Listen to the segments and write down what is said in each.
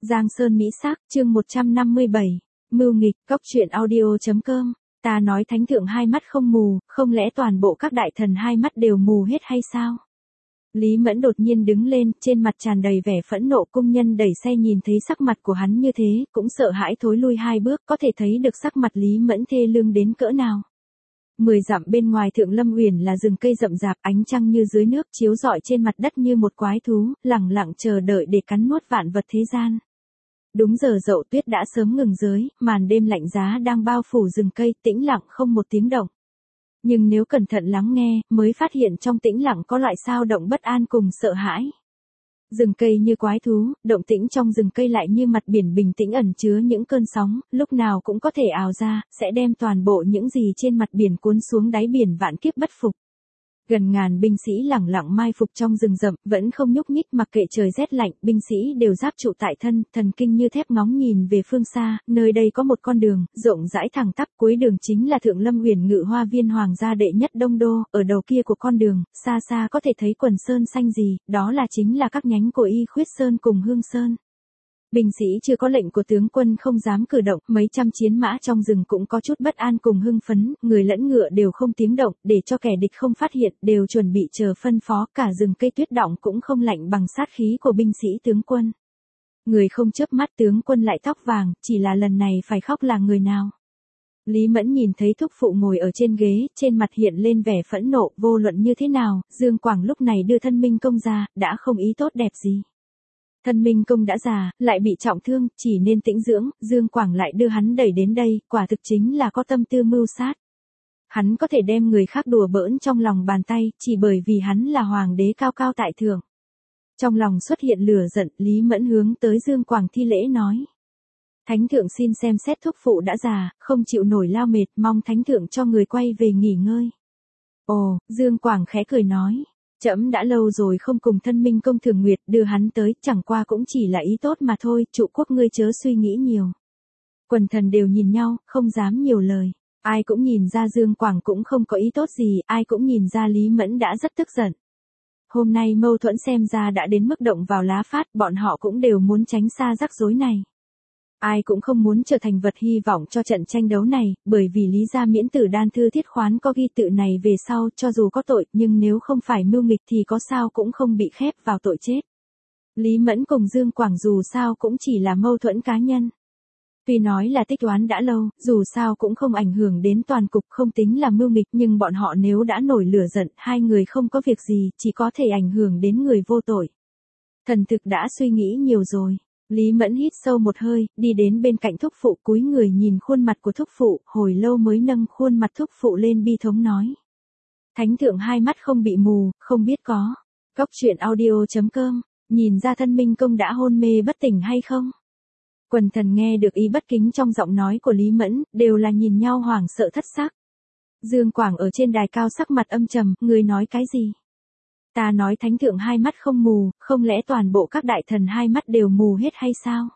Giang Sơn Mỹ Sắc, chương 157. Mưu nghịch, cóc truyện audio.com. Ta nói thánh thượng hai mắt không mù, không lẽ toàn bộ các đại thần hai mắt đều mù hết hay sao? Lý Mẫn đột nhiên đứng lên, trên mặt tràn đầy vẻ phẫn nộ. Cung nhân đẩy xe nhìn thấy sắc mặt của hắn như thế, cũng sợ hãi thối lui hai bước, có thể thấy được sắc mặt Lý Mẫn thê lương đến cỡ nào. 10 dặm bên ngoài Thượng Lâm Uyển là rừng cây rậm rạp, ánh trăng như dưới nước chiếu rọi trên mặt đất như một quái thú, lẳng lặng chờ đợi để cắn nuốt vạn vật thế gian. Đúng giờ dậu tuyết đã sớm ngừng rơi, màn đêm lạnh giá đang bao phủ rừng cây, tĩnh lặng không một tiếng động. Nhưng nếu cẩn thận lắng nghe, mới phát hiện trong tĩnh lặng có loại sao động bất an cùng sợ hãi. Rừng cây như quái thú, động tĩnh trong rừng cây lại như mặt biển bình tĩnh ẩn chứa những cơn sóng, lúc nào cũng có thể ào ra, sẽ đem toàn bộ những gì trên mặt biển cuốn xuống đáy biển vạn kiếp bất phục. Gần ngàn binh sĩ lẳng lặng mai phục trong rừng rậm, vẫn không nhúc nhích mặc kệ trời rét lạnh, binh sĩ đều giáp trụ tại thân, thần kinh như thép ngóng nhìn về phương xa, nơi đây có một con đường, rộng rãi thẳng tắp, cuối đường chính là Thượng Lâm Uyển Ngự Hoa Viên hoàng gia đệ nhất Đông Đô, ở đầu kia của con đường, xa xa có thể thấy quần sơn xanh gì, đó là chính là các nhánh của Y Khuyết Sơn cùng Hương Sơn. Binh sĩ chưa có lệnh của tướng quân không dám cử động, mấy trăm chiến mã trong rừng cũng có chút bất an cùng hưng phấn, người lẫn ngựa đều không tiếng động, để cho kẻ địch không phát hiện, đều chuẩn bị chờ phân phó, cả rừng cây tuyết động cũng không lạnh bằng sát khí của binh sĩ tướng quân. Người không chớp mắt tướng quân lại tóc vàng, chỉ là lần này phải khóc là người nào? Lý Mẫn nhìn thấy thúc phụ ngồi ở trên ghế, trên mặt hiện lên vẻ phẫn nộ, vô luận như thế nào, Dương Quảng lúc này đưa Thân Minh Công ra, đã không ý tốt đẹp gì. Thân Minh Công đã già, lại bị trọng thương, chỉ nên tĩnh dưỡng, Dương Quảng lại đưa hắn đẩy đến đây, quả thực chính là có tâm tư mưu sát. Hắn có thể đem người khác đùa bỡn trong lòng bàn tay, chỉ bởi vì hắn là hoàng đế cao cao tại thượng. Trong lòng xuất hiện lửa giận, Lý Mẫn hướng tới Dương Quảng thi lễ nói. Thánh thượng xin xem xét thúc phụ đã già, không chịu nổi lao mệt, mong thánh thượng cho người quay về nghỉ ngơi. Ồ, Dương Quảng khẽ cười nói. Trẫm đã lâu rồi không cùng Thân Minh Công Thường Nguyệt, đưa hắn tới, chẳng qua cũng chỉ là ý tốt mà thôi, trụ quốc ngươi chớ suy nghĩ nhiều. Quần thần đều nhìn nhau, không dám nhiều lời. Ai cũng nhìn ra Dương Quảng cũng không có ý tốt gì, ai cũng nhìn ra Lý Mẫn đã rất tức giận. Hôm nay mâu thuẫn xem ra đã đến mức động vào lá phát, bọn họ cũng đều muốn tránh xa rắc rối này. Ai cũng không muốn trở thành vật hy vọng cho trận tranh đấu này, bởi vì Lý gia miễn tử đan thư thiết khoán có ghi tự này về sau, cho dù có tội, nhưng nếu không phải mưu nghịch thì có sao cũng không bị khép vào tội chết. Lý Mẫn cùng Dương Quảng dù sao cũng chỉ là mâu thuẫn cá nhân. Tuy nói là tích oán đã lâu, dù sao cũng không ảnh hưởng đến toàn cục, không tính là mưu nghịch, nhưng bọn họ nếu đã nổi lửa giận, hai người không có việc gì, chỉ có thể ảnh hưởng đến người vô tội. Thần thực đã suy nghĩ nhiều rồi. Lý Mẫn hít sâu một hơi, đi đến bên cạnh thúc phụ, cúi người nhìn khuôn mặt của thúc phụ, hồi lâu mới nâng khuôn mặt thúc phụ lên bi thống nói. Thánh thượng hai mắt không bị mù, không biết có. Cóc truyện audio.com, nhìn ra Thân Minh Công đã hôn mê bất tỉnh hay không? Quần thần nghe được ý bất kính trong giọng nói của Lý Mẫn, đều là nhìn nhau hoảng sợ thất sắc. Dương Quảng ở trên đài cao sắc mặt âm trầm, người nói cái gì? Ta nói thánh thượng hai mắt không mù, không lẽ toàn bộ các đại thần hai mắt đều mù hết hay sao?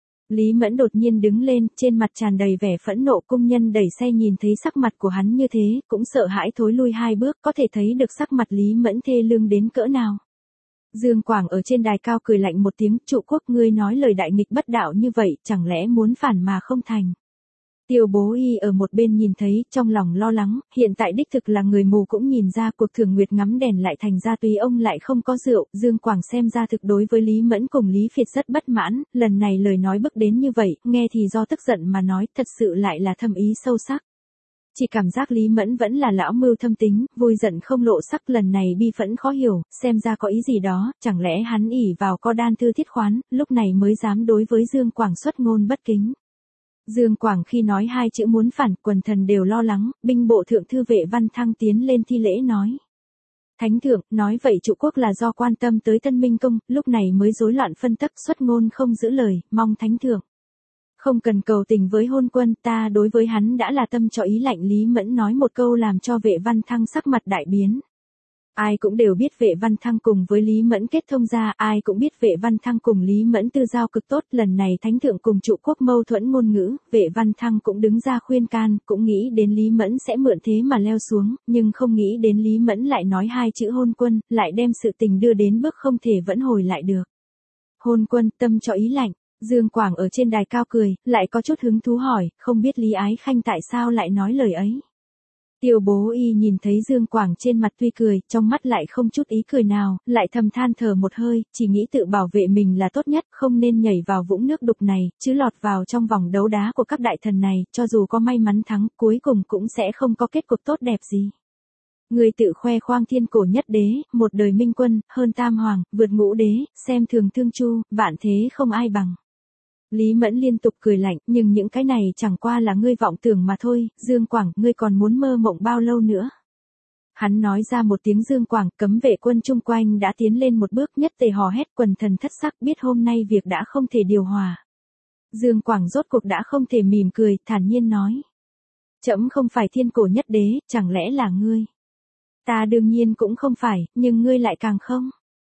Lý Mẫn đột nhiên đứng lên, trên mặt tràn đầy vẻ phẫn nộ. Cung nhân đẩy xe nhìn thấy sắc mặt của hắn như thế, cũng sợ hãi thối lui hai bước, có thể thấy được sắc mặt Lý Mẫn thê lương đến cỡ nào. Dương Quảng ở trên đài cao cười lạnh một tiếng, trụ quốc ngươi nói lời đại nghịch bất đạo như vậy, chẳng lẽ muốn phản mà không thành? Tiêu Bố Y ở một bên nhìn thấy, trong lòng lo lắng, hiện tại đích thực là người mù cũng nhìn ra cuộc Thường Nguyệt ngắm đèn lại thành ra tùy ông lại không có rượu, Dương Quảng xem ra thực đối với Lý Mẫn cùng Lý Phiệt rất bất mãn, lần này lời nói bức đến như vậy, nghe thì do tức giận mà nói, thật sự lại là thâm ý sâu sắc. Chỉ cảm giác Lý Mẫn vẫn là lão mưu thâm tính, vui giận không lộ sắc, lần này bi phẫn khó hiểu, xem ra có ý gì đó, chẳng lẽ hắn ỷ vào có đan thư thiết khoán, lúc này mới dám đối với Dương Quảng xuất ngôn bất kính. Dương Quảng khi nói hai chữ muốn phản, quần thần đều lo lắng, binh bộ thượng thư Vệ Văn Thăng tiến lên thi lễ nói. Thánh thượng, nói vậy trụ quốc là do quan tâm tới Thân Minh Công, lúc này mới rối loạn phân tấp xuất ngôn không giữ lời, mong thánh thượng. Không cần cầu tình với hôn quân, ta đối với hắn đã là tâm cho ý lạnh. Lý Mẫn nói một câu làm cho Vệ Văn Thăng sắc mặt đại biến. Ai cũng đều biết Vệ Văn Thăng cùng với Lý Mẫn kết thông ra, ai cũng biết Vệ Văn Thăng cùng Lý Mẫn tư giao cực tốt, lần này thánh thượng cùng trụ quốc mâu thuẫn ngôn ngữ, Vệ Văn Thăng cũng đứng ra khuyên can, cũng nghĩ đến Lý Mẫn sẽ mượn thế mà leo xuống, nhưng không nghĩ đến Lý Mẫn lại nói hai chữ hôn quân, lại đem sự tình đưa đến bước không thể vẫn hồi lại được. Hôn quân, tâm cho ý lạnh. Dương Quảng ở trên đài cao cười, lại có chút hứng thú hỏi, không biết Lý Ái Khanh tại sao lại nói lời ấy. Tiêu Bố Y nhìn thấy Dương Quảng trên mặt tuy cười, trong mắt lại không chút ý cười nào, lại thầm than thở một hơi, chỉ nghĩ tự bảo vệ mình là tốt nhất, không nên nhảy vào vũng nước đục này, chứ lọt vào trong vòng đấu đá của các đại thần này, cho dù có may mắn thắng, cuối cùng cũng sẽ không có kết cục tốt đẹp gì. Người tự khoe khoang thiên cổ nhất đế, một đời minh quân, hơn tam hoàng, vượt ngũ đế, xem thường thương chu, vạn thế không ai bằng. Lý Mẫn liên tục cười lạnh, nhưng những cái này chẳng qua là ngươi vọng tưởng mà thôi, Dương Quảng, ngươi còn muốn mơ mộng bao lâu nữa. Hắn nói ra một tiếng Dương Quảng, cấm vệ quân chung quanh đã tiến lên một bước, nhất tề hò hét, quần thần thất sắc, biết hôm nay việc đã không thể điều hòa. Dương Quảng rốt cuộc đã không thể mỉm cười, thản nhiên nói. Trẫm không phải thiên cổ nhất đế, chẳng lẽ là ngươi? Ta đương nhiên cũng không phải, nhưng ngươi lại càng không.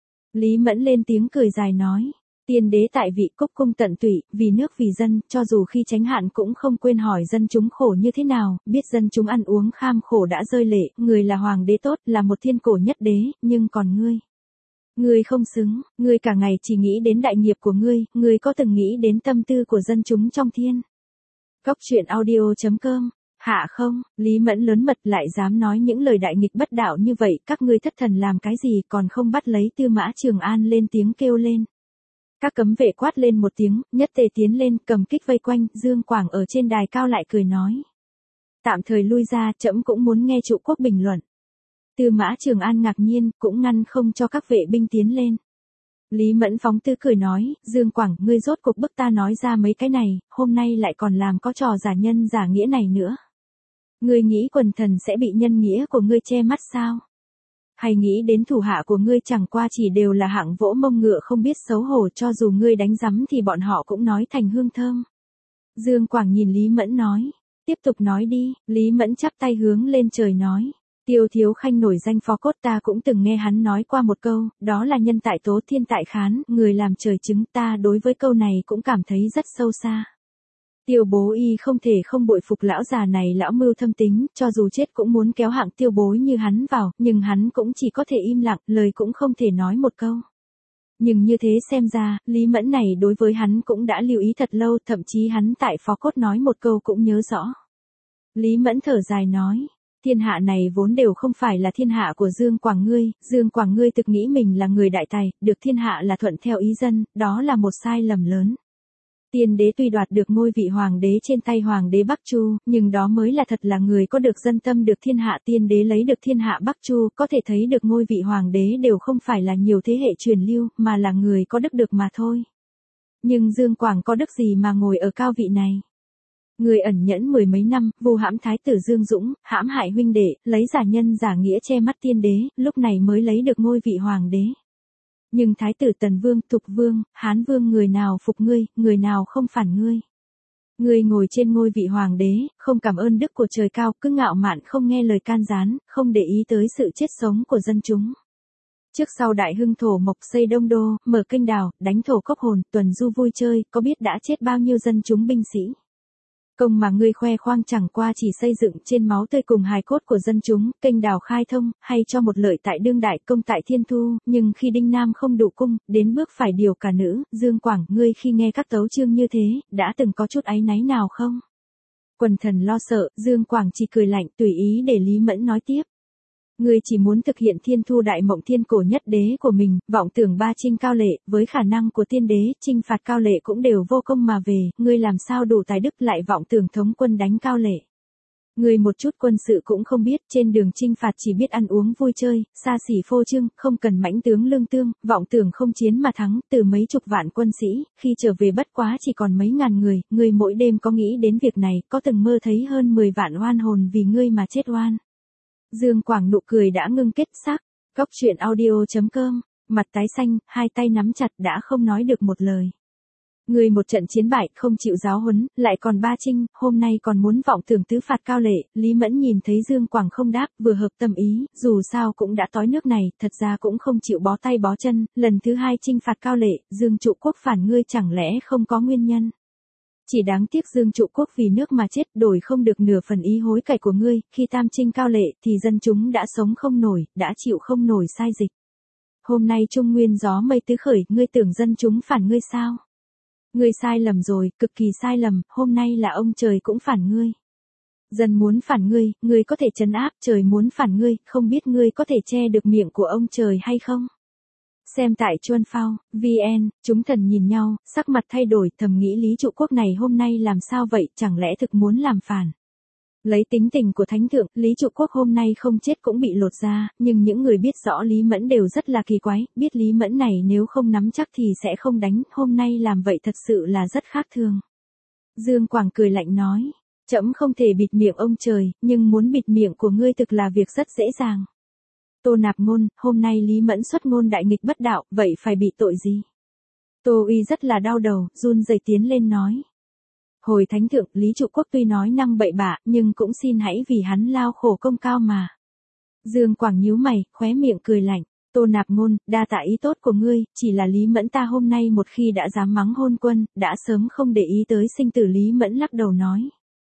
Lý Mẫn lên tiếng cười dài nói. Tiên đế tại vị, cúc cung tận tụy, vì nước vì dân, cho dù khi tránh hạn cũng không quên hỏi dân chúng khổ như thế nào, biết dân chúng ăn uống kham khổ đã rơi lệ, người là hoàng đế tốt, là một thiên cổ nhất đế, nhưng còn ngươi. Ngươi không xứng, ngươi cả ngày chỉ nghĩ đến đại nghiệp của ngươi có từng nghĩ đến tâm tư của dân chúng trong thiên. Góc truyện audio.com. Hạ không, Lý Mẫn lớn mật lại dám nói những lời đại nghịch bất đạo như vậy, các ngươi thất thần làm cái gì còn không bắt lấy Tư Mã Trường An lên tiếng kêu lên. Các cấm vệ quát lên một tiếng, nhất tề tiến lên, cầm kích vây quanh, Dương Quảng ở trên đài cao lại cười nói. Tạm thời lui ra, trẫm cũng muốn nghe trụ quốc bình luận. Tư Mã Trường An ngạc nhiên, cũng ngăn không cho các vệ binh tiến lên. Lý Mẫn phóng tư cười nói, Dương Quảng, ngươi rốt cuộc bức ta nói ra mấy cái này, hôm nay lại còn làm có trò giả nhân giả nghĩa này nữa. Ngươi nghĩ quần thần sẽ bị nhân nghĩa của ngươi che mắt sao? Hay nghĩ đến thủ hạ của ngươi chẳng qua chỉ đều là hạng vỗ mông ngựa không biết xấu hổ, cho dù ngươi đánh rắm thì bọn họ cũng nói thành hương thơm. Dương Quảng nhìn Lý Mẫn nói, tiếp tục nói đi, Lý Mẫn chắp tay hướng lên trời nói. Tiêu Thiếu Khanh nổi danh Phó Cốt, ta cũng từng nghe hắn nói qua một câu, đó là nhân tại tố thiên tại khán, người làm trời chứng, ta đối với câu này cũng cảm thấy rất sâu xa. Tiêu Bố Y không thể không bội phục lão già này, lão mưu thâm tính, cho dù chết cũng muốn kéo hạng Tiêu Bối như hắn vào, nhưng hắn cũng chỉ có thể im lặng, lời cũng không thể nói một câu. Nhưng như thế xem ra, Lý Mẫn này đối với hắn cũng đã lưu ý thật lâu, thậm chí hắn tại Phó Cốt nói một câu cũng nhớ rõ. Lý Mẫn thở dài nói, thiên hạ này vốn đều không phải là thiên hạ của Dương Quảng ngươi thực nghĩ mình là người đại tài, được thiên hạ là thuận theo ý dân, đó là một sai lầm lớn. Tiên đế tuy đoạt được ngôi vị hoàng đế trên tay hoàng đế Bắc Chu, nhưng đó mới là thật là người có được dân tâm được thiên hạ. Tiên đế lấy được thiên hạ Bắc Chu, có thể thấy được ngôi vị hoàng đế đều không phải là nhiều thế hệ truyền lưu, mà là người có đức được mà thôi. Nhưng Dương Quảng có đức gì mà ngồi ở cao vị này? Người ẩn nhẫn mười mấy năm, vu hãm thái tử Dương Dũng, hãm hại huynh đệ, lấy giả nhân giả nghĩa che mắt tiên đế, lúc này mới lấy được ngôi vị hoàng đế. Nhưng thái tử Tần Vương, Thục Vương, Hán Vương người nào phục ngươi, người nào không phản ngươi. Ngươi ngồi trên ngôi vị hoàng đế, không cảm ơn đức của trời cao, cứ ngạo mạn không nghe lời can gián, không để ý tới sự chết sống của dân chúng. Trước sau đại hưng thổ mộc xây đông đô, mở kênh đào, đánh thổ cốc hồn, tuần du vui chơi, có biết đã chết bao nhiêu dân chúng binh sĩ. Công mà ngươi khoe khoang chẳng qua chỉ xây dựng trên máu tươi cùng hài cốt của dân chúng, kênh đào khai thông, hay cho một lợi tại đương đại, công tại thiên thu, nhưng khi Đinh Nam không đủ cung, đến bước phải điều cả nữ, Dương Quảng, ngươi khi nghe các tấu chương như thế, đã từng có chút áy náy nào không? Quần thần lo sợ, Dương Quảng chỉ cười lạnh, tùy ý để Lý Mẫn nói tiếp. Ngươi chỉ muốn thực hiện thiên thu đại mộng thiên cổ nhất đế của mình, vọng tưởng ba chinh cao lệ, với khả năng của tiên đế, chinh phạt cao lệ cũng đều vô công mà về, ngươi làm sao đủ tài đức lại vọng tưởng thống quân đánh cao lệ. Ngươi một chút quân sự cũng không biết, trên đường chinh phạt chỉ biết ăn uống vui chơi, xa xỉ phô trương, không cần mãnh tướng lương tương, vọng tưởng không chiến mà thắng, từ mấy chục vạn quân sĩ, khi trở về bất quá chỉ còn mấy ngàn người, ngươi mỗi đêm có nghĩ đến việc này, có từng mơ thấy hơn 10 vạn oan hồn vì ngươi mà chết oan. Dương Quảng nụ cười đã ngưng kết sắc, góc truyện audio.com, mặt tái xanh, hai tay nắm chặt đã không nói được một lời. Người một trận chiến bại không chịu giáo huấn, lại còn ba chinh, hôm nay còn muốn vọng tưởng tứ phạt cao lệ, Lý Mẫn nhìn thấy Dương Quảng không đáp, vừa hợp tâm ý, dù sao cũng đã tói nước này, thật ra cũng không chịu bó tay bó chân, lần thứ hai chinh phạt cao lệ, Dương trụ quốc phản ngươi chẳng lẽ không có nguyên nhân. Chỉ đáng tiếc Dương trụ quốc vì nước mà chết, đổi không được nửa phần ý hối cải của ngươi, khi tam chinh cao lệ thì dân chúng đã sống không nổi, đã chịu không nổi sai dịch. Hôm nay Trung Nguyên gió mây tứ khởi, ngươi tưởng dân chúng phản ngươi sao? Ngươi sai lầm rồi, cực kỳ sai lầm, hôm nay là ông trời cũng phản ngươi. Dân muốn phản ngươi có thể trấn áp, trời muốn phản ngươi, không biết ngươi có thể che được miệng của ông trời hay không? Xem tại Chuân Phao, VN, chúng thần nhìn nhau, sắc mặt thay đổi, thầm nghĩ Lý Trụ Quốc này hôm nay làm sao vậy, chẳng lẽ thực muốn làm phản? Lấy tính tình của Thánh Thượng, Lý Trụ Quốc hôm nay không chết cũng bị lột ra, nhưng những người biết rõ Lý Mẫn đều rất là kỳ quái, biết Lý Mẫn này nếu không nắm chắc thì sẽ không đánh, hôm nay làm vậy thật sự là rất khác thường. Dương Quảng cười lạnh nói, trẫm không thể bịt miệng ông trời, nhưng muốn bịt miệng của ngươi thực là việc rất dễ dàng. Tô Nạp Ngôn, hôm nay Lý Mẫn xuất ngôn đại nghịch bất đạo, vậy phải bị tội gì? Tô Uy rất là đau đầu, run rẩy tiến lên nói. Hồi Thánh Thượng, Lý Trụ Quốc tuy nói năng bậy bạ, nhưng cũng xin hãy vì hắn lao khổ công cao mà. Dương Quảng nhíu mày, khóe miệng cười lạnh. Tô Nạp Ngôn, đa tạ ý tốt của ngươi, chỉ là Lý Mẫn ta hôm nay một khi đã dám mắng Hôn Quân, đã sớm không để ý tới sinh tử. Lý Mẫn lắc đầu nói.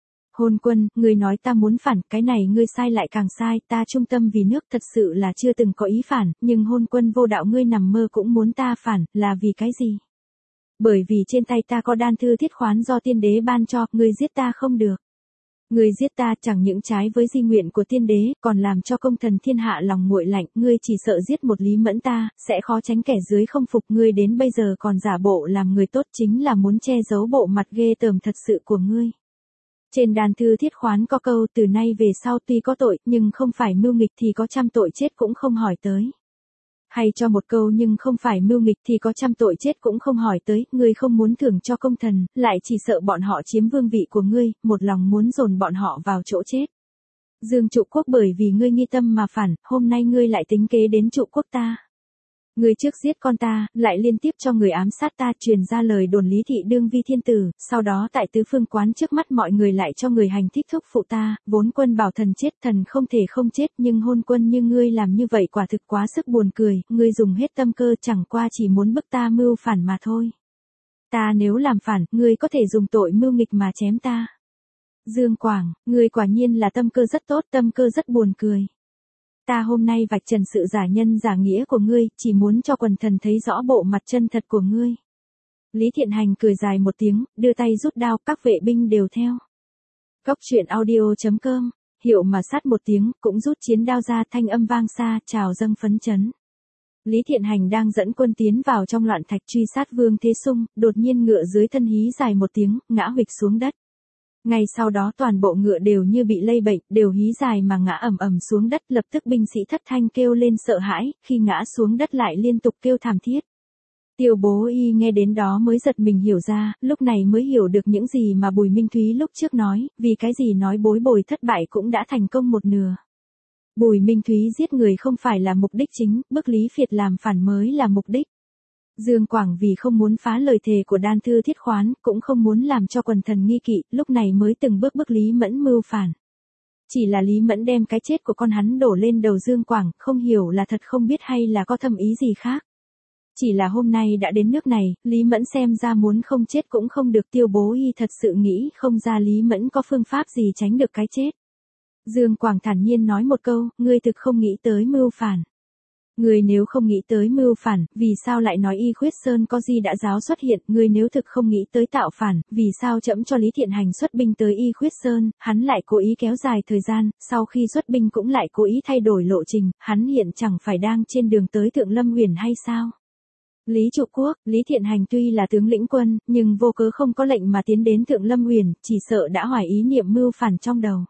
Hôn Quân, ngươi nói ta muốn phản, cái này ngươi sai lại càng sai, ta trung tâm vì nước thật sự là chưa từng có ý phản, nhưng Hôn Quân vô đạo ngươi nằm mơ cũng muốn ta phản, là vì cái gì? Bởi vì trên tay ta có đan thư thiết khoán do tiên đế ban cho, ngươi giết ta không được. Ngươi giết ta chẳng những trái với di nguyện của tiên đế, còn làm cho công thần thiên hạ lòng nguội lạnh, ngươi chỉ sợ giết một Lý Mẫn ta, sẽ khó tránh kẻ dưới không phục, ngươi đến bây giờ còn giả bộ làm người tốt chính là muốn che giấu bộ mặt ghê tởm thật sự của ngươi. Trên đàn thư thiết khoán có câu từ nay về sau tuy có tội, nhưng không phải mưu nghịch thì có trăm tội chết cũng không hỏi tới. Hay cho một câu nhưng không phải mưu nghịch thì có trăm tội chết cũng không hỏi tới, ngươi không muốn thưởng cho công thần, lại chỉ sợ bọn họ chiếm vương vị của ngươi, một lòng muốn dồn bọn họ vào chỗ chết. Dương Trụ Quốc bởi vì ngươi nghi tâm mà phản, hôm nay ngươi lại tính kế đến Trụ Quốc ta. Ngươi trước giết con ta, lại liên tiếp cho người ám sát ta, truyền ra lời đồn Lý Thị đương vi thiên tử, sau đó tại tứ phương quán trước mắt mọi người lại cho người hành thích thúc phụ ta, vốn quân bảo thần chết, thần không thể không chết, nhưng Hôn Quân như ngươi làm như vậy quả thực quá sức buồn cười, ngươi dùng hết tâm cơ chẳng qua chỉ muốn bức ta mưu phản mà thôi. Ta nếu làm phản, ngươi có thể dùng tội mưu nghịch mà chém ta. Dương Quảng, ngươi quả nhiên là tâm cơ rất tốt, tâm cơ rất buồn cười. Ta hôm nay vạch trần sự giả nhân giả nghĩa của ngươi, chỉ muốn cho quần thần thấy rõ bộ mặt chân thật của ngươi. Lý Thiện Hành cười dài một tiếng, đưa tay rút đao, các vệ binh đều theo. Cốc truyện audio.com, hiệu mà sát một tiếng, cũng rút chiến đao ra, thanh âm vang xa, trào dâng phấn chấn. Lý Thiện Hành đang dẫn quân tiến vào trong loạn thạch truy sát Vương Thế Sung, đột nhiên ngựa dưới thân hí dài một tiếng, ngã huỵch xuống đất. Ngay sau đó toàn bộ ngựa đều như bị lây bệnh, đều hí dài mà ngã ầm ầm xuống đất, lập tức binh sĩ thất thanh kêu lên sợ hãi, khi ngã xuống đất lại liên tục kêu thảm thiết. Tiêu Bố Y nghe đến đó mới giật mình hiểu ra, lúc này mới hiểu được những gì mà Bùi Minh Thúy lúc trước nói, vì cái gì nói bối bồi thất bại cũng đã thành công một nửa. Bùi Minh Thúy giết người không phải là mục đích chính, bức Lý Phiệt làm phản mới là mục đích. Dương Quảng vì không muốn phá lời thề của đan thư thiết khoán, cũng không muốn làm cho quần thần nghi kỵ, lúc này mới từng bước bức Lý Mẫn mưu phản. Chỉ là Lý Mẫn đem cái chết của con hắn đổ lên đầu Dương Quảng, không hiểu là thật không biết hay là có thâm ý gì khác. Chỉ là hôm nay đã đến nước này, Lý Mẫn xem ra muốn không chết cũng không được, Tiêu Bố Y thật sự nghĩ không ra Lý Mẫn có phương pháp gì tránh được cái chết. Dương Quảng thản nhiên nói một câu, ngươi thực không nghĩ tới mưu phản. Ngươi nếu không nghĩ tới mưu phản, vì sao lại nói Y Khuyết Sơn có Di đã giáo xuất hiện, ngươi nếu thực không nghĩ tới tạo phản, vì sao trẫm cho Lý Thiện Hành xuất binh tới Y Khuyết Sơn, hắn lại cố ý kéo dài thời gian, sau khi xuất binh cũng lại cố ý thay đổi lộ trình, hắn hiện chẳng phải đang trên đường tới Thượng Lâm Uyển hay sao? Lý Trụ Quốc, Lý Thiện Hành tuy là tướng lĩnh quân, nhưng vô cớ không có lệnh mà tiến đến Thượng Lâm Uyển, chỉ sợ đã hoài ý niệm mưu phản trong đầu.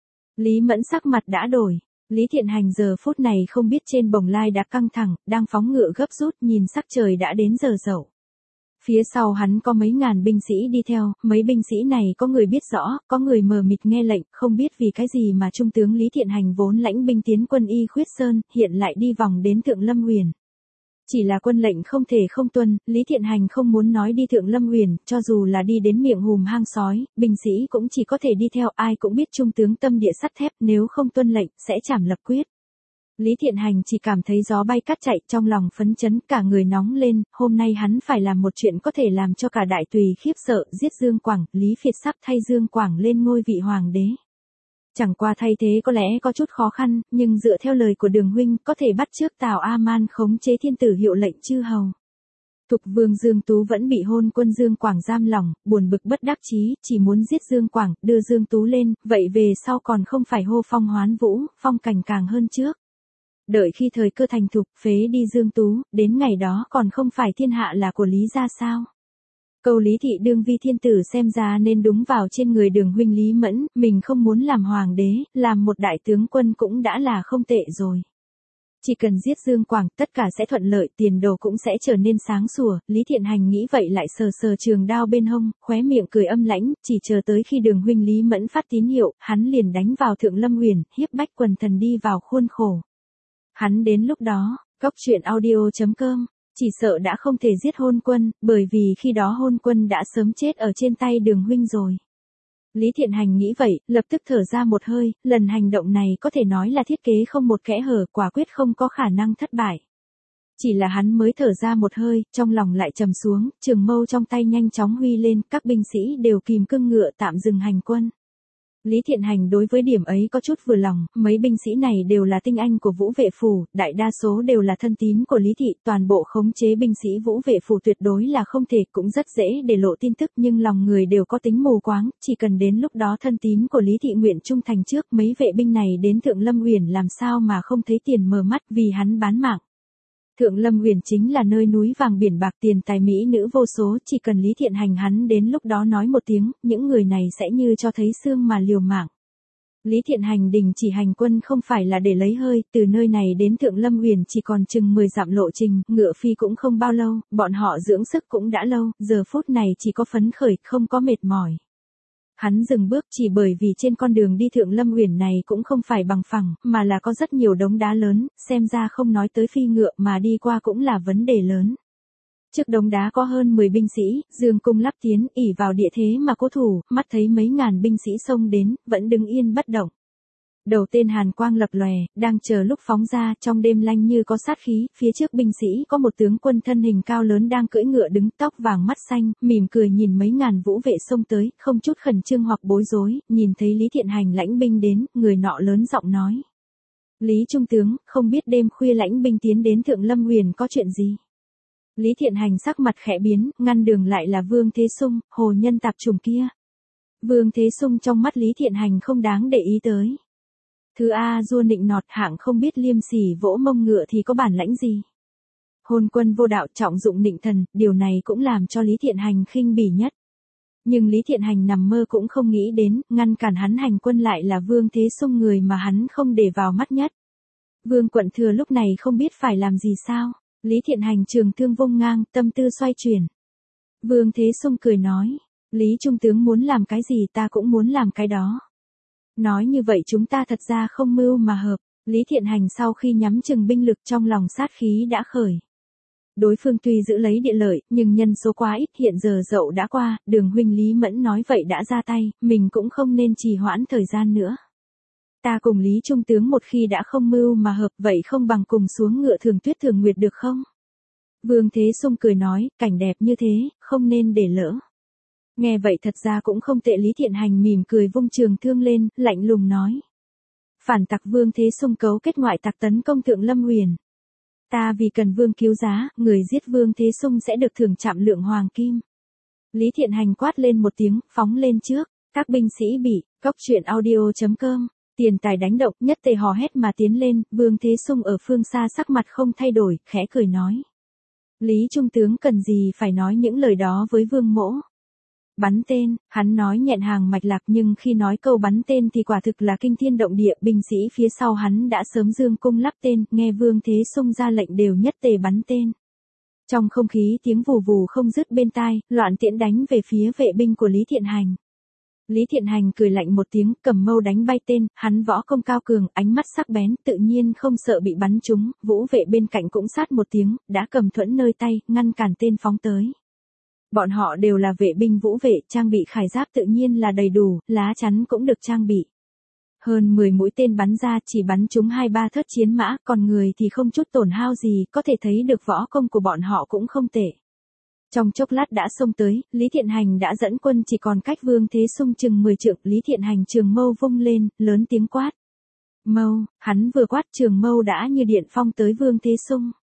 Lý Mẫn sắc mặt đã đổi. Lý Thiện Hành giờ phút này không biết trên bồng lai đã căng thẳng, đang phóng ngựa gấp rút, nhìn sắc trời đã đến giờ dậu. Phía sau hắn có mấy ngàn binh sĩ đi theo, mấy binh sĩ này có người biết rõ, có người mờ mịt nghe lệnh, không biết vì cái gì mà Trung tướng Lý Thiện Hành vốn lãnh binh tiến quân Y Khuyết Sơn, hiện lại đi vòng đến Thượng Lâm Uyển. Chỉ là quân lệnh không thể không tuân, Lý Thiện Hành không muốn nói đi Thượng Lâm Uyển, cho dù là đi đến miệng hùm hang sói, binh sĩ cũng chỉ có thể đi theo, ai cũng biết trung tướng tâm địa sắt thép, nếu không tuân lệnh, sẽ trảm lập quyết. Lý Thiện Hành chỉ cảm thấy gió bay cát chạy, trong lòng phấn chấn, cả người nóng lên, hôm nay hắn phải làm một chuyện có thể làm cho cả đại tùy khiếp sợ, giết Dương Quảng, Lý Phiệt sắp thay Dương Quảng lên ngôi vị hoàng đế. Chẳng qua thay thế có lẽ có chút khó khăn, nhưng dựa theo lời của Đường huynh, có thể bắt chước Tào A Man khống chế thiên tử hiệu lệnh chư hầu. Thục Vương Dương Tú vẫn bị hôn quân Dương Quảng giam lỏng, buồn bực bất đắc chí, chỉ muốn giết Dương Quảng, đưa Dương Tú lên, vậy về sau còn không phải hô phong hoán vũ, phong cảnh càng hơn trước. Đợi khi thời cơ thành thục, phế đi Dương Tú, đến ngày đó còn không phải thiên hạ là của Lý gia sao? Câu Lý thị đương vi thiên tử xem ra nên đúng vào trên người Đường huynh Lý Mẫn, mình không muốn làm hoàng đế, làm một đại tướng quân cũng đã là không tệ rồi. Chỉ cần giết Dương Quảng, tất cả sẽ thuận lợi, tiền đồ cũng sẽ trở nên sáng sủa. Lý Thiện Hành nghĩ vậy lại sờ sờ trường đao bên hông, khóe miệng cười âm lãnh, chỉ chờ tới khi Đường huynh Lý Mẫn phát tín hiệu, hắn liền đánh vào Thượng Lâm Uyển, hiếp bách quần thần đi vào khuôn khổ. Hắn đến lúc đó, coctruyện.audio.com, chỉ sợ đã không thể giết hôn quân, bởi vì khi đó hôn quân đã sớm chết ở trên tay Đường huynh rồi. Lý Thiện Hành nghĩ vậy, lập tức thở ra một hơi, lần hành động này có thể nói là thiết kế không một kẽ hở, quả quyết không có khả năng thất bại. Chỉ là hắn mới thở ra một hơi, trong lòng lại trầm xuống, trường mâu trong tay nhanh chóng huy lên, các binh sĩ đều kìm cương ngựa tạm dừng hành quân. Lý Thiện Hành đối với điểm ấy có chút vừa lòng, mấy binh sĩ này đều là tinh anh của Vũ Vệ Phủ, đại đa số đều là thân tín của Lý Thị, toàn bộ khống chế binh sĩ Vũ Vệ Phủ tuyệt đối là không thể, cũng rất dễ để lộ tin tức nhưng lòng người đều có tính mù quáng, chỉ cần đến lúc đó thân tín của Lý Thị nguyện trung thành trước, mấy vệ binh này đến Thượng Lâm Uyển làm sao mà không thấy tiền mờ mắt vì hắn bán mạng. Thượng Lâm Uyển chính là nơi núi vàng biển bạc, tiền tài mỹ nữ vô số, chỉ cần Lý Thiện Hành hắn đến lúc đó nói một tiếng, những người này sẽ như cho thấy xương mà liều mạng. Lý Thiện Hành đình chỉ hành quân không phải là để lấy hơi, từ nơi này đến Thượng Lâm Uyển chỉ còn chừng 10 dặm lộ trình, ngựa phi cũng không bao lâu, bọn họ dưỡng sức cũng đã lâu, giờ phút này chỉ có phấn khởi, không có mệt mỏi. Hắn dừng bước chỉ bởi vì trên con đường đi Thượng Lâm Uyển này cũng không phải bằng phẳng, mà là có rất nhiều đống đá lớn, xem ra không nói tới phi ngựa mà đi qua cũng là vấn đề lớn. Trước đống đá có hơn 10 binh sĩ, dương cung lắp tiến, ỷ vào địa thế mà cố thủ, mắt thấy mấy ngàn binh sĩ xông đến, vẫn đứng yên bất động. Đầu tên hàn quang lập lòe, đang chờ lúc phóng ra, trong đêm lanh như có sát khí, phía trước binh sĩ có một tướng quân thân hình cao lớn đang cưỡi ngựa đứng, tóc vàng mắt xanh, mỉm cười nhìn mấy ngàn vũ vệ xông tới, không chút khẩn trương hoặc bối rối, nhìn thấy Lý Thiện Hành lãnh binh đến, người nọ lớn giọng nói. Lý Trung tướng, không biết đêm khuya lãnh binh tiến đến Thượng Lâm Uyển có chuyện gì? Lý Thiện Hành sắc mặt khẽ biến, ngăn đường lại là Vương Thế Sung, hồ nhân tạp chủng kia. Vương Thế Sung trong mắt Lý Thiện Hành không đáng để ý tới. Thứ A dua nịnh nọt, hạng không biết liêm sỉ vỗ mông ngựa thì có bản lãnh gì. Hôn quân vô đạo, trọng dụng nịnh thần, điều này cũng làm cho Lý Thiện Hành khinh bỉ nhất. Nhưng Lý Thiện Hành nằm mơ cũng không nghĩ đến, ngăn cản hắn hành quân lại là Vương Thế Sung, người mà hắn không để vào mắt nhất. Vương quận thừa lúc này không biết phải làm gì sao. Lý Thiện Hành trường thương vung ngang, tâm tư xoay chuyển. Vương Thế Sung cười nói, Lý Trung tướng muốn làm cái gì ta cũng muốn làm cái đó. Nói như vậy chúng ta thật ra không mưu mà hợp. Lý Thiện Hành sau khi nhắm chừng binh lực trong lòng sát khí đã khởi. Đối phương tuy giữ lấy địa lợi, nhưng nhân số quá ít, hiện giờ dậu đã qua, Đường huynh Lý Mẫn nói vậy đã ra tay, mình cũng không nên trì hoãn thời gian nữa. Ta cùng Lý Trung tướng một khi đã không mưu mà hợp, vậy không bằng cùng xuống ngựa Thường Tuyết Thường Nguyệt được không? Vương Thế Sung cười nói, cảnh đẹp như thế, không nên để lỡ. Nghe vậy thật ra cũng không tệ. Lý Thiện Hành mỉm cười vung trường thương lên, lạnh lùng nói. Phản tặc Vương Thế Sung cấu kết ngoại tặc tấn công Thượng Lâm Uyển. Ta vì cần Vương cứu giá, người giết Vương Thế Sung sẽ được thưởng trạm lượng hoàng kim. Lý Thiện Hành quát lên một tiếng, phóng lên trước. Các binh sĩ bị, coctruyện.audio.com, tiền tài đánh động, nhất tề hò hét mà tiến lên. Vương Thế Sung ở phương xa sắc mặt không thay đổi, khẽ cười nói. Lý Trung tướng cần gì phải nói những lời đó với Vương mỗ. Bắn tên, hắn nói nhẹn hàng mạch lạc nhưng khi nói câu bắn tên thì quả thực là kinh thiên động địa, binh sĩ phía sau hắn đã sớm dương cung lắp tên, nghe Vương Thế Sung ra lệnh đều nhất tề bắn tên. Trong không khí tiếng vù vù không dứt bên tai, loạn tiễn đánh về phía vệ binh của Lý Thiện Hành. Lý Thiện Hành cười lạnh một tiếng, cầm mâu đánh bay tên, hắn võ công cao cường, ánh mắt sắc bén, tự nhiên không sợ bị bắn trúng, vũ vệ bên cạnh cũng sát một tiếng, đã cầm thuẫn nơi tay, ngăn cản tên phóng tới. Bọn họ đều là vệ binh vũ vệ, trang bị khải giáp tự nhiên là đầy đủ, lá chắn cũng được trang bị. Hơn 10 mũi tên bắn ra chỉ bắn trúng 2-3 thớt chiến mã, còn người thì không chút tổn hao gì, có thể thấy được võ công của bọn họ cũng không tệ. Trong chốc lát đã xông tới, Lý Thiện Hành đã dẫn quân chỉ còn cách Vương Thế Sung chừng 10 trượng, Lý Thiện Hành trường mâu vung lên, lớn tiếng quát. Mâu, hắn vừa quát trường mâu đã như điện phong tới Vương Thế Sung.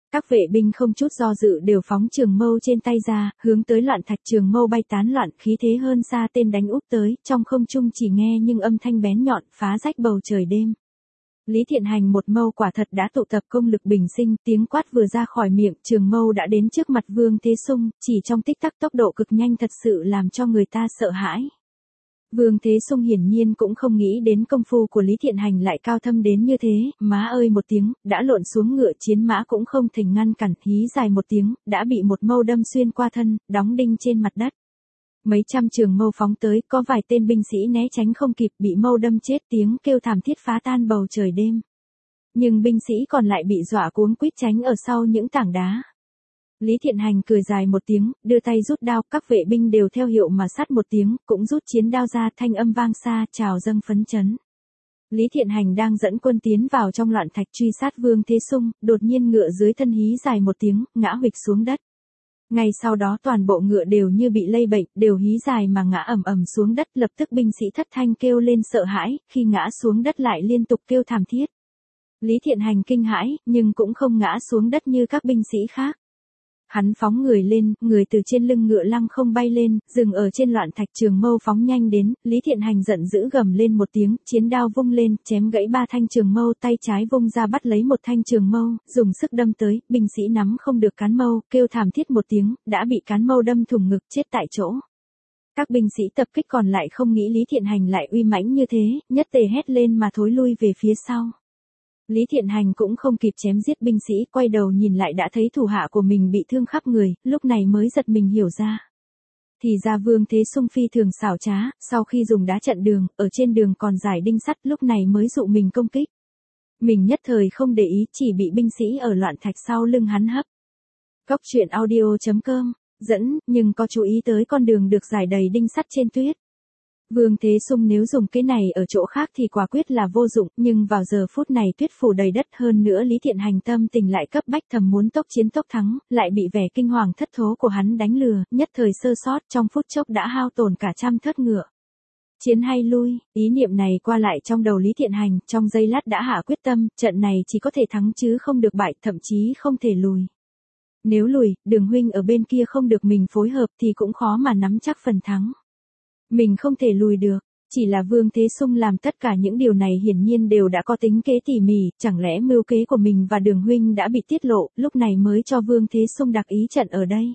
Các vệ binh không chút do dự đều phóng trường mâu trên tay ra, hướng tới loạn thạch, trường mâu bay tán loạn, khí thế hơn xa tên đánh úp tới, trong không trung chỉ nghe nhưng âm thanh bén nhọn, phá rách bầu trời đêm. Lý Thiện Hành một mâu quả thật đã tụ tập công lực bình sinh, tiếng quát vừa ra khỏi miệng, trường mâu đã đến trước mặt Vương Thế Sung, chỉ trong tích tắc tốc độ cực nhanh thật sự làm cho người ta sợ hãi. Vương Thế Sung hiển nhiên cũng không nghĩ đến công phu của Lý Thiện Hành lại cao thâm đến như thế, má ơi một tiếng, đã lộn xuống ngựa, chiến mã cũng không thể ngăn cản, hí dài một tiếng, đã bị một mâu đâm xuyên qua thân, đóng đinh trên mặt đất. Mấy trăm trường mâu phóng tới, có vài tên binh sĩ né tránh không kịp, bị mâu đâm chết, tiếng kêu thảm thiết phá tan bầu trời đêm. Nhưng binh sĩ còn lại bị dọa cuống quýt tránh ở sau những tảng đá. Lý Thiện Hành cười dài một tiếng, đưa tay rút đao, các vệ binh đều theo hiệu mà sắt một tiếng, cũng rút chiến đao ra, thanh âm vang xa, trào dâng phấn chấn. Lý Thiện Hành đang dẫn quân tiến vào trong loạn thạch truy sát Vương Thế Sung, đột nhiên ngựa dưới thân hí dài một tiếng, ngã huỵch xuống đất. Ngay sau đó toàn bộ ngựa đều như bị lây bệnh, đều hí dài mà ngã ầm ầm xuống đất, lập tức binh sĩ thất thanh kêu lên sợ hãi, khi ngã xuống đất lại liên tục kêu thảm thiết. Lý Thiện Hành kinh hãi, nhưng cũng không ngã xuống đất như các binh sĩ khác. Hắn phóng người lên, người từ trên lưng ngựa lăng không bay lên, dừng ở trên loạn thạch, trường mâu phóng nhanh đến, Lý Thiện Hành giận dữ gầm lên một tiếng, chiến đao vung lên, chém gãy 3 thanh trường mâu, tay trái vung ra bắt lấy một thanh trường mâu, dùng sức đâm tới, binh sĩ nắm không được cán mâu, kêu thảm thiết một tiếng, đã bị cán mâu đâm thủng ngực, chết tại chỗ. Các binh sĩ tập kích còn lại không nghĩ Lý Thiện Hành lại uy mãnh như thế, nhất tề hét lên mà thối lui về phía sau. Lý Thiện Hành cũng không kịp chém giết binh sĩ, quay đầu nhìn lại đã thấy thủ hạ của mình bị thương khắp người, lúc này mới giật mình hiểu ra. Thì ra Vương Thế Sung phi thường xảo trá, sau khi dùng đá chặn đường, ở trên đường còn giải đinh sắt, lúc này mới dụ mình công kích. Mình nhất thời không để ý, chỉ bị binh sĩ ở loạn thạch sau lưng hắn hấp. Góc truyện audio.com, dẫn, nhưng có chú ý tới con đường được giải đầy đinh sắt trên tuyết. Vương Thế Sung nếu dùng cái này ở chỗ khác thì quả quyết là vô dụng, nhưng vào giờ phút này tuyết phủ đầy đất, hơn nữa Lý Thiện Hành tâm tình lại cấp bách, thầm muốn tốc chiến tốc thắng, lại bị vẻ kinh hoàng thất thố của hắn đánh lừa, nhất thời sơ sót, trong phút chốc đã hao tổn cả trăm thớt ngựa. Chiến hay lui, ý niệm này qua lại trong đầu Lý Thiện Hành, trong giây lát đã hạ quyết tâm, trận này chỉ có thể thắng chứ không được bại, thậm chí không thể lùi. Nếu lùi, Đường huynh ở bên kia không được mình phối hợp thì cũng khó mà nắm chắc phần thắng. Mình không thể lùi được, chỉ là Vương Thế Sung làm tất cả những điều này hiển nhiên đều đã có tính kế tỉ mỉ, chẳng lẽ mưu kế của mình và Đường huynh đã bị tiết lộ, lúc này mới cho Vương Thế Sung đặc ý trận ở đây.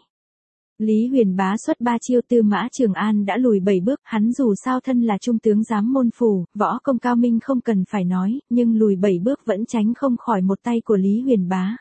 Lý Huyền Bá xuất 3 chiêu, Tư Mã Trường An đã lùi 7 bước, hắn dù sao thân là trung tướng giám môn phủ, võ công cao minh không cần phải nói, nhưng lùi 7 bước vẫn tránh không khỏi một tay của Lý Huyền Bá.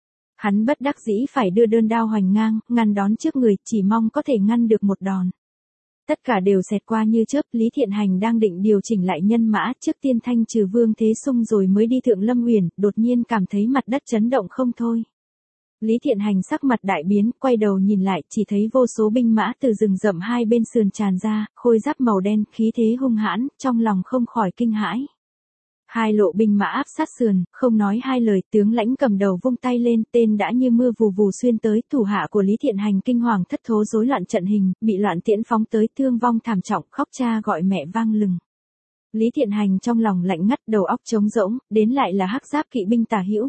Hắn bất đắc dĩ phải đưa đơn đao hoành ngang, ngăn đón trước người, chỉ mong có thể ngăn được một đòn. Tất cả đều xẹt qua như chớp, Lý Thiện Hành đang định điều chỉnh lại nhân mã, trước tiên thanh trừ Vương Thế Sung rồi mới đi Thượng Lâm Uyển, đột nhiên cảm thấy mặt đất chấn động không thôi. Lý Thiện Hành sắc mặt đại biến, quay đầu nhìn lại, chỉ thấy vô số binh mã từ rừng rậm hai bên sườn tràn ra, khôi giáp màu đen, khí thế hung hãn, trong lòng không khỏi kinh hãi. Hai lộ binh mã áp sát sườn, không nói hai lời, tướng lãnh cầm đầu vung tay lên, tên đã như mưa vù vù xuyên tới, thủ hạ của Lý Thiện Hành kinh hoàng thất thố rối loạn trận hình, bị loạn tiễn phóng tới, thương vong thảm trọng, khóc cha gọi mẹ vang lừng. Lý Thiện Hành trong lòng lạnh ngắt, đầu óc trống rỗng, đến lại là hắc giáp kỵ binh Tả Hữu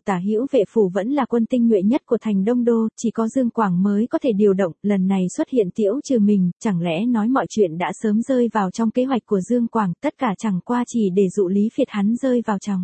Vệ Phủ vẫn là quân tinh nhuệ nhất của thành Đông Đô, chỉ có Dương Quảng mới có thể điều động, lần này xuất hiện Tiễu Trừ mình, chẳng lẽ nói mọi chuyện đã sớm rơi vào trong kế hoạch của Dương Quảng, tất cả chẳng qua chỉ để dụ Lý Phiệt hắn rơi vào chòng.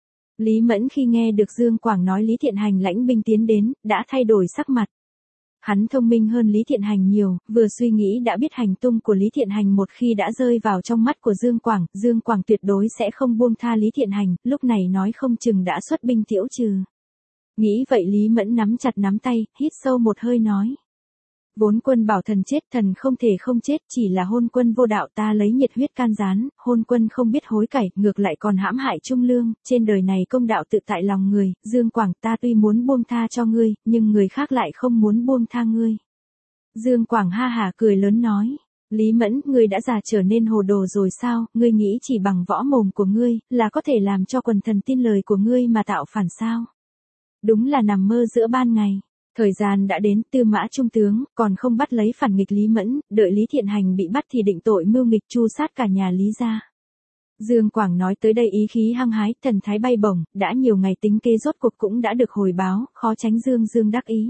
Lý Mẫn khi nghe được Dương Quảng nói Lý Thiện Hành lãnh binh tiến đến, đã thay đổi sắc mặt. Hắn thông minh hơn Lý Thiện Hành nhiều, vừa suy nghĩ đã biết hành tung của Lý Thiện Hành, một khi đã rơi vào trong mắt của Dương Quảng tuyệt đối sẽ không buông tha Lý Thiện Hành, lúc này nói không chừng đã xuất binh tiễu trừ. Nghĩ vậy Lý Mẫn nắm chặt nắm tay, hít sâu một hơi nói. Vốn quân bảo thần chết, thần không thể không chết, chỉ là hôn quân vô đạo, ta lấy nhiệt huyết can gián, hôn quân không biết hối cải, ngược lại còn hãm hại trung lương, trên đời này công đạo tự tại lòng người, Dương Quảng ta tuy muốn buông tha cho ngươi, nhưng người khác lại không muốn buông tha ngươi. Dương Quảng ha hả cười lớn nói. Lý Mẫn, ngươi đã già trở nên hồ đồ rồi sao, ngươi nghĩ chỉ bằng võ mồm của ngươi, là có thể làm cho quần thần tin lời của ngươi mà tạo phản sao? Đúng là nằm mơ giữa ban ngày. Thời gian đã đến, Tư Mã trung tướng, còn không bắt lấy phản nghịch Lý Mẫn, đợi Lý Thiện Hành bị bắt thì định tội mưu nghịch tru sát cả nhà Lý gia. Dương Quảng nói tới đây ý khí hăng hái, thần thái bay bổng, đã nhiều ngày tính kế rốt cuộc cũng đã được hồi báo, khó tránh Dương đắc ý.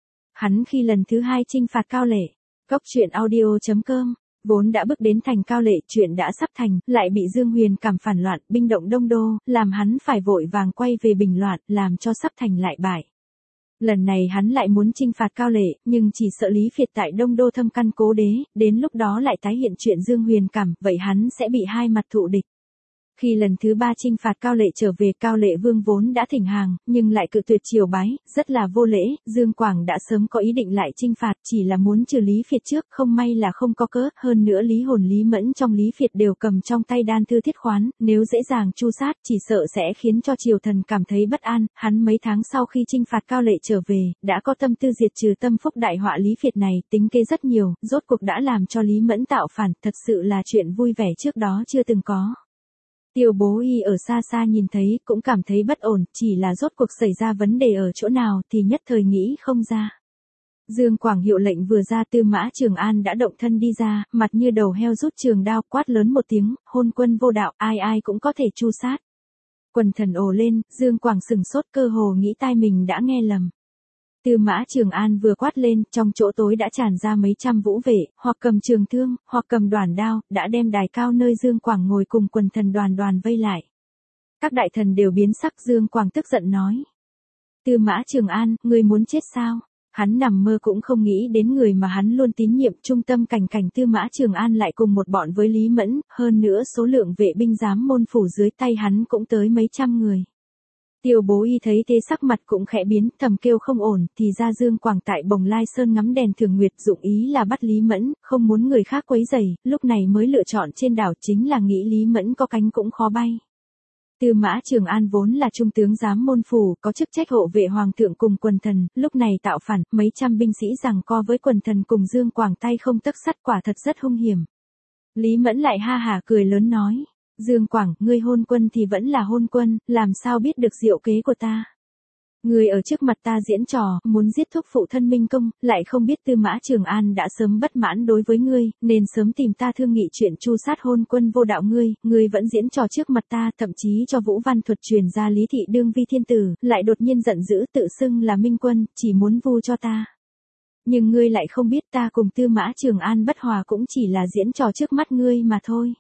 Hắn khi lần thứ 2 chinh phạt Cao Lệ, Cốc truyện audio.com, vốn đã bước đến thành Cao Lệ, chuyện đã sắp thành, lại bị Dương Huyền cảm phản loạn, binh động Đông Đô, làm hắn phải vội vàng quay về bình loạn, làm cho sắp thành lại bại. Lần này hắn lại muốn chinh phạt Cao Lệ, nhưng chỉ sợ Lý Việt tại Đông Đô thâm căn cố đế, đến lúc đó lại tái hiện chuyện Dương Huyền cảm, vậy hắn sẽ bị hai mặt thụ địch. Khi lần thứ 3 chinh phạt Cao Lệ trở về, Cao Lệ Vương vốn đã thỉnh hàng, nhưng lại cự tuyệt triều bái, rất là vô lễ, Dương Quảng đã sớm có ý định lại chinh phạt, chỉ là muốn trừ Lý Việt trước, không may là không có cớ, hơn nữa Lý Hồn Lý Mẫn trong Lý Việt đều cầm trong tay đan thư thiết khoán, nếu dễ dàng tru sát, chỉ sợ sẽ khiến cho triều thần cảm thấy bất an, hắn mấy tháng sau khi chinh phạt Cao Lệ trở về, đã có tâm tư diệt trừ tâm phúc đại họa Lý Việt này, tính kế rất nhiều, rốt cuộc đã làm cho Lý Mẫn tạo phản, thật sự là chuyện vui vẻ trước đó chưa từng có. Tiêu Bố Y ở xa xa nhìn thấy, cũng cảm thấy bất ổn, chỉ là rốt cuộc xảy ra vấn đề ở chỗ nào thì nhất thời nghĩ không ra. Dương Quảng hiệu lệnh vừa ra, Tư Mã Trường An đã động thân đi ra, mặt như đầu heo rút trường đao, quát lớn một tiếng, hôn quân vô đạo, ai ai cũng có thể tru sát. Quần thần ồ lên, Dương Quảng sừng sốt, cơ hồ nghĩ tai mình đã nghe lầm. Tư Mã Trường An vừa quát lên, trong chỗ tối đã tràn ra mấy trăm vũ vệ, hoặc cầm trường thương, hoặc cầm đoản đao, đã đem đài cao nơi Dương Quảng ngồi cùng quần thần đoàn vây lại. Các đại thần đều biến sắc, Dương Quảng tức giận nói. Tư Mã Trường An, ngươi muốn chết sao? Hắn nằm mơ cũng không nghĩ đến người mà hắn luôn tín nhiệm, trung tâm cảnh Tư Mã Trường An lại cùng một bọn với Lý Mẫn, hơn nữa số lượng vệ binh giám môn phủ dưới tay hắn cũng tới mấy trăm người. Tiêu Bố Y thấy thế sắc mặt cũng khẽ biến, thầm kêu không ổn, thì ra Dương Quảng tại Bồng Lai Sơn ngắm đèn thường nguyệt, dụng ý là bắt Lý Mẫn, không muốn người khác quấy rầy, lúc này mới lựa chọn trên đảo, chính là nghĩ Lý Mẫn có cánh cũng khó bay. Tư Mã Trường An vốn là trung tướng giám môn phủ, có chức trách hộ vệ hoàng thượng cùng quần thần, lúc này tạo phản, mấy trăm binh sĩ giằng co với quần thần cùng Dương Quảng tay không tấc sắt, quả thật rất hung hiểm. Lý Mẫn lại ha hả cười lớn nói. Dương Quảng, ngươi hôn quân thì vẫn là hôn quân, làm sao biết được diệu kế của ta. Ngươi ở trước mặt ta diễn trò, muốn giết thúc phụ thân Minh Công, lại không biết Tư Mã Trường An đã sớm bất mãn đối với ngươi, nên sớm tìm ta thương nghị chuyện tru sát hôn quân vô đạo ngươi vẫn diễn trò trước mặt ta, thậm chí cho Vũ Văn Thuật truyền ra Lý Thị đương vi thiên tử, lại đột nhiên giận dữ tự xưng là Minh Quân, chỉ muốn vu cho ta. Nhưng ngươi lại không biết ta cùng Tư Mã Trường An bất hòa cũng chỉ là diễn trò trước mắt ngươi mà thôi.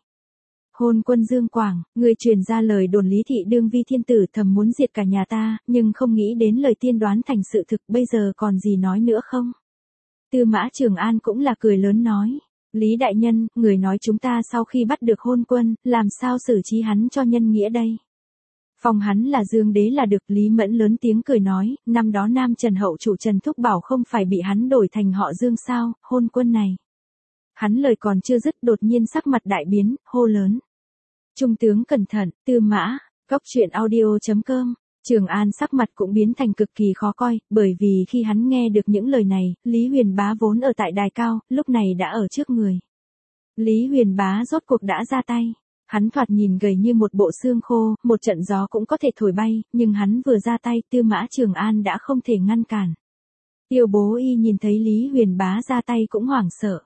Hôn quân Dương Quảng, ngươi truyền ra lời đồn Lý Thị đương vi thiên tử thầm muốn diệt cả nhà ta, nhưng không nghĩ đến lời tiên đoán thành sự thực, bây giờ còn gì nói nữa không? Tư Mã Trường An cũng là cười lớn nói. Lý đại nhân, người nói chúng ta sau khi bắt được hôn quân, làm sao xử trí hắn cho nhân nghĩa đây? Phong hắn là Dương đế là được. Lý Mẫn lớn tiếng cười nói, năm đó Nam Trần hậu chủ Trần Thúc Bảo không phải bị hắn đổi thành họ Dương sao, hôn quân này. Hắn lời còn chưa dứt, đột nhiên sắc mặt đại biến, hô lớn. Trung tướng cẩn thận, Tư Mã, Cốc truyện audio.com. Trường An sắc mặt cũng biến thành cực kỳ khó coi, bởi vì khi hắn nghe được những lời này, Lý Huyền Bá vốn ở tại đài cao, lúc này đã ở trước người. Lý Huyền Bá rốt cuộc đã ra tay. Hắn thoạt nhìn gầy như một bộ xương khô, một trận gió cũng có thể thổi bay, nhưng hắn vừa ra tay, Tư Mã Trường An đã không thể ngăn cản. Tiêu Bố Y nhìn thấy Lý Huyền Bá ra tay cũng hoảng sợ.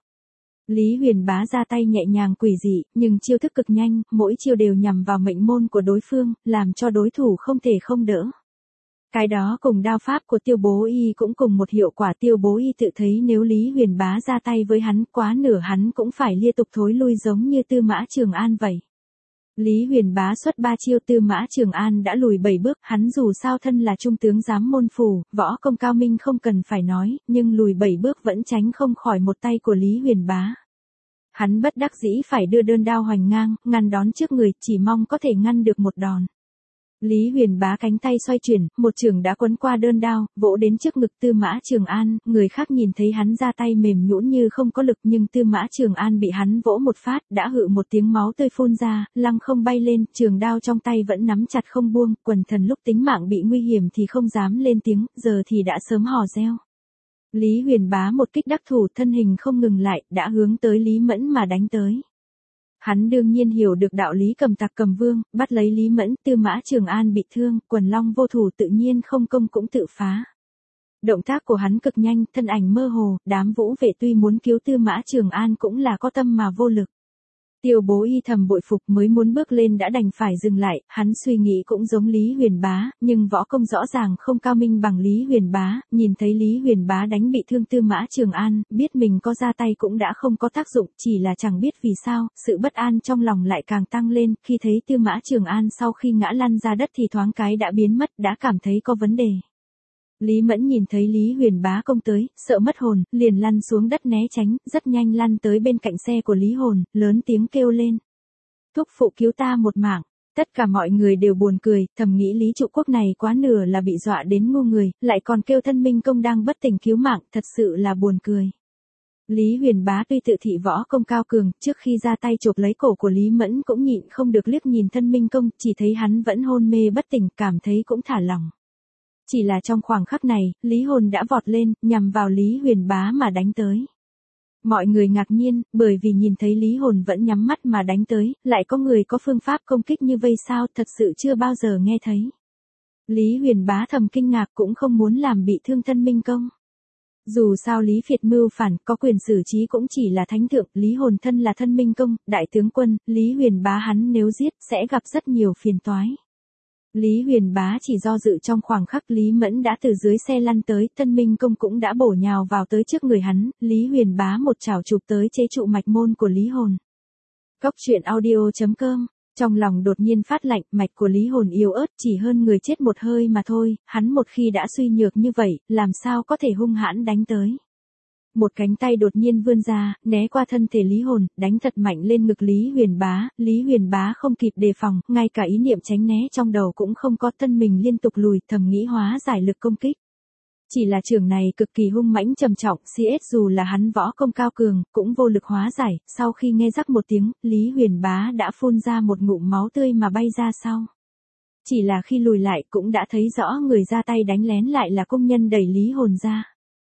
Lý Huyền Bá ra tay nhẹ nhàng quỷ dị, nhưng chiêu thức cực nhanh, mỗi chiêu đều nhằm vào mệnh môn của đối phương, làm cho đối thủ không thể không đỡ. Cái đó cùng đao pháp của Tiêu Bố Y cũng cùng một hiệu quả. Tiêu Bố Y tự thấy nếu Lý Huyền Bá ra tay với hắn, quá nửa hắn cũng phải liên tục thối lui giống như Tư Mã Trường An vậy. Lý Huyền Bá xuất 3 chiêu, Tư Mã Trường An đã lùi 7 bước, hắn dù sao thân là trung tướng giám môn phủ, võ công cao minh không cần phải nói, nhưng lùi 7 bước vẫn tránh không khỏi một tay của Lý Huyền Bá. Hắn bất đắc dĩ phải đưa đơn đao hoành ngang, ngăn đón trước người, chỉ mong có thể ngăn được một đòn. Lý Huyền Bá cánh tay xoay chuyển, một chưởng đã quấn qua đơn đao, vỗ đến trước ngực Tư Mã Trường An, người khác nhìn thấy hắn ra tay mềm nhũn như không có lực, nhưng Tư Mã Trường An bị hắn vỗ một phát, đã hự một tiếng máu tươi phun ra, lăng không bay lên, trường đao trong tay vẫn nắm chặt không buông, quần thần lúc tính mạng bị nguy hiểm thì không dám lên tiếng, giờ thì đã sớm hò reo. Lý Huyền Bá một kích đắc thủ, thân hình không ngừng lại, đã hướng tới Lý Mẫn mà đánh tới. Hắn đương nhiên hiểu được đạo lý cầm tặc cầm vương, bắt lấy Lý Mẫn, Tư Mã Trường An bị thương, quần long vô thủ tự nhiên không công cũng tự phá. Động tác của hắn cực nhanh, thân ảnh mơ hồ, đám vũ vệ tuy muốn cứu Tư Mã Trường An cũng là có tâm mà vô lực. Tiêu Bố Y thầm bội phục, mới muốn bước lên đã đành phải dừng lại, hắn suy nghĩ cũng giống Lý Huyền Bá, nhưng võ công rõ ràng không cao minh bằng Lý Huyền Bá, nhìn thấy Lý Huyền Bá đánh bị thương Tư Mã Trường An, biết mình có ra tay cũng đã không có tác dụng, chỉ là chẳng biết vì sao, sự bất an trong lòng lại càng tăng lên, khi thấy Tư Mã Trường An sau khi ngã lăn ra đất thì thoáng cái đã biến mất, đã cảm thấy có vấn đề. Lý Mẫn nhìn thấy Lý Huyền Bá công tới, sợ mất hồn, liền lăn xuống đất né tránh, rất nhanh lăn tới bên cạnh xe của Lý Hồn, lớn tiếng kêu lên. Thúc phụ cứu ta một mạng. Tất cả mọi người đều buồn cười, thầm nghĩ Lý Trụ Quốc này quá nửa là bị dọa đến ngu người, lại còn kêu Thân Minh Công đang bất tỉnh cứu mạng, thật sự là buồn cười. Lý Huyền Bá tuy tự thị võ công cao cường, trước khi ra tay chộp lấy cổ của Lý Mẫn cũng nhịn không được liếc nhìn Thân Minh Công, chỉ thấy hắn vẫn hôn mê bất tỉnh, cảm thấy cũng thả lỏng. Chỉ là trong khoảng khắc này, Lý Hồn đã vọt lên, nhằm vào Lý Huyền Bá mà đánh tới. Mọi người ngạc nhiên, bởi vì nhìn thấy Lý Hồn vẫn nhắm mắt mà đánh tới, lại có người có phương pháp công kích như vây sao, thật sự chưa bao giờ nghe thấy. Lý Huyền Bá thầm kinh ngạc cũng không muốn làm bị thương Thân Minh Công. Dù sao Lý Việt mưu phản, có quyền xử trí cũng chỉ là thánh thượng, Lý Hồn thân là Thân Minh Công, đại tướng quân, Lý Huyền Bá hắn nếu giết sẽ gặp rất nhiều phiền toái. Lý Huyền Bá chỉ do dự trong khoảng khắc Lý Mẫn đã từ dưới xe lăn tới, Thân Minh Công cũng đã bổ nhào vào tới trước người hắn, Lý Huyền Bá một chảo chụp tới chế trụ mạch môn của Lý Hồn. Cóc truyện audio.com, trong lòng đột nhiên phát lạnh, mạch của Lý Hồn yếu ớt chỉ hơn người chết một hơi mà thôi, hắn một khi đã suy nhược như vậy, làm sao có thể hung hãn đánh tới. Một cánh tay đột nhiên vươn ra, né qua thân thể Lý Hồn, đánh thật mạnh lên ngực Lý Huyền Bá không kịp đề phòng, ngay cả ý niệm tránh né trong đầu cũng không có, thân mình liên tục lùi, thầm nghĩ hóa giải lực công kích. Chỉ là trường này cực kỳ hung mãnh trầm trọng, CS dù là hắn võ công cao cường, cũng vô lực hóa giải, sau khi nghe rắc một tiếng, Lý Huyền Bá đã phun ra một ngụm máu tươi mà bay ra sau. Chỉ là khi lùi lại cũng đã thấy rõ người ra tay đánh lén lại là công nhân đẩy Lý Hồn ra.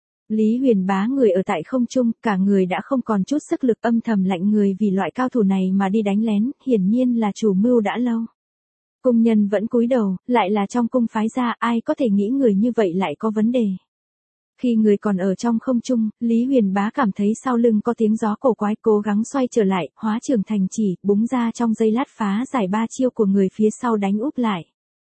Lý Huyền Bá người ở tại không trung, cả người đã không còn chút sức lực, âm thầm lạnh người vì loại cao thủ này mà đi đánh lén, hiển nhiên là chủ mưu đã lâu. Cung nhân vẫn cúi đầu, lại là trong cung phái ra, ai có thể nghĩ người như vậy lại có vấn đề. Khi người còn ở trong không trung, Lý Huyền Bá cảm thấy sau lưng có tiếng gió cổ quái, cố gắng xoay trở lại, hóa trường thành chỉ, búng ra trong giây lát phá giải 3 chiêu của người phía sau đánh úp lại.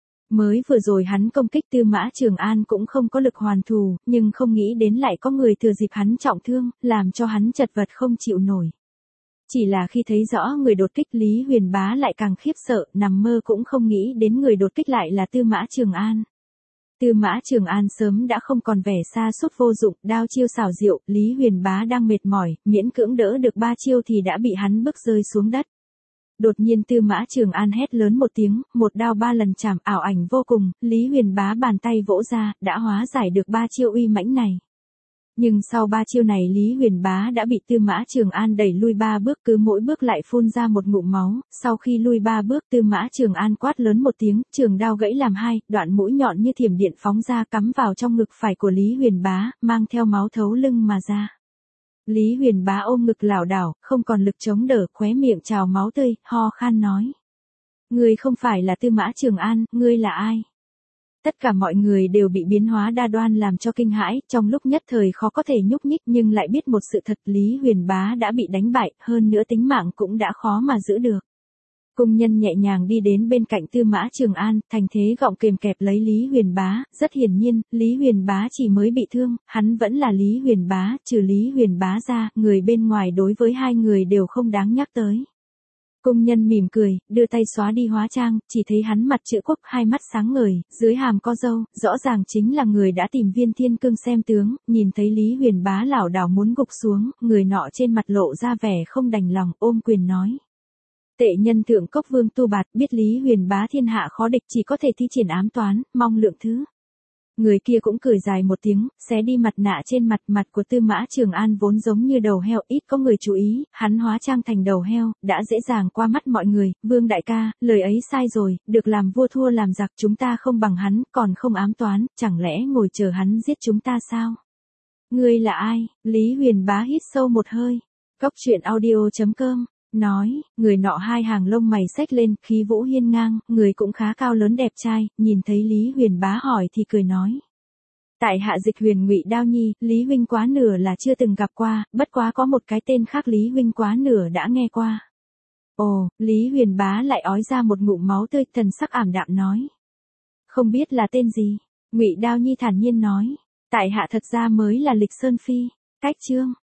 Mới vừa rồi hắn công kích Tư Mã Trường An cũng không có lực hoàn thù, nhưng không nghĩ đến lại có người thừa dịp hắn trọng thương, làm cho hắn chật vật không chịu nổi. Chỉ là khi thấy rõ người đột kích Lý Huyền Bá lại càng khiếp sợ, nằm mơ cũng không nghĩ đến người đột kích lại là Tư Mã Trường An. Tư Mã Trường An sớm đã không còn vẻ sa sút vô dụng, đao chiêu xảo diệu, Lý Huyền Bá đang mệt mỏi, miễn cưỡng đỡ được 3 chiêu thì đã bị hắn bức rơi xuống đất. Đột nhiên Tư Mã Trường An hét lớn một tiếng, một đao 3 lần chạm, ảo ảnh vô cùng, Lý Huyền Bá bàn tay vỗ ra, đã hóa giải được 3 chiêu uy mãnh này. Nhưng sau 3 chiêu này Lý Huyền Bá đã bị Tư Mã Trường An đẩy lui 3 bước, cứ mỗi bước lại phun ra một ngụm máu, sau khi lui 3 bước Tư Mã Trường An quát lớn một tiếng, trường đao gãy làm hai, đoạn mũi nhọn như thiểm điện phóng ra cắm vào trong ngực phải của Lý Huyền Bá, mang theo máu thấu lưng mà ra. Lý Huyền Bá ôm ngực lảo đảo, không còn lực chống đỡ, khóe miệng trào máu tươi, ho khan nói. Ngươi không phải là Tư Mã Trường An, ngươi là ai? Tất cả mọi người đều bị biến hóa đa đoan làm cho kinh hãi, trong lúc nhất thời khó có thể nhúc nhích nhưng lại biết một sự thật, Lý Huyền Bá đã bị đánh bại, hơn nữa tính mạng cũng đã khó mà giữ được. Cung nhân nhẹ nhàng đi đến bên cạnh Tư Mã Trường An, thành thế gọng kềm kẹp lấy Lý Huyền Bá, rất hiển nhiên, Lý Huyền Bá chỉ mới bị thương, hắn vẫn là Lý Huyền Bá, trừ Lý Huyền Bá ra, người bên ngoài đối với hai người đều không đáng nhắc tới. Cung nhân mỉm cười, đưa tay xóa đi hóa trang, chỉ thấy hắn mặt chữ quốc, hai mắt sáng ngời, dưới hàm có râu, rõ ràng chính là người đã tìm Viên Thiên Cương xem tướng, nhìn thấy Lý Huyền Bá lảo đảo muốn gục xuống, người nọ trên mặt lộ ra vẻ không đành lòng, ôm quyền nói. Tệ nhân Thượng Cốc Vương Tu Bạt, biết Lý Huyền Bá thiên hạ khó địch, chỉ có thể thi triển ám toán, mong lượng thứ. Người kia cũng cười dài một tiếng, xé đi mặt nạ trên mặt của Tư Mã Trường An vốn giống như đầu heo, ít có người chú ý, hắn hóa trang thành đầu heo, đã dễ dàng qua mắt mọi người, Vương đại ca, lời ấy sai rồi, được làm vua thua làm giặc, chúng ta không bằng hắn, còn không ám toán, chẳng lẽ ngồi chờ hắn giết chúng ta sao? Ngươi là ai? Lý Huyền Bá hít sâu một hơi. Cóc truyện audio.com nói, người nọ hai hàng lông mày xếch lên, khí vũ hiên ngang, người cũng khá cao lớn đẹp trai, nhìn thấy Lý Huyền Bá hỏi thì cười nói. Tại hạ Dịch Huyền Ngụy Đao Nhi, Lý huynh quá nửa là chưa từng gặp qua, bất quá có một cái tên khác Lý huynh quá nửa đã nghe qua. Ồ, Lý Huyền Bá lại ói ra một ngụm máu tươi, thần sắc ảm đạm nói. Không biết là tên gì? Ngụy Đao Nhi thản nhiên nói. Tại hạ thật ra mới là Lịch Sơn Phi. Cách chương.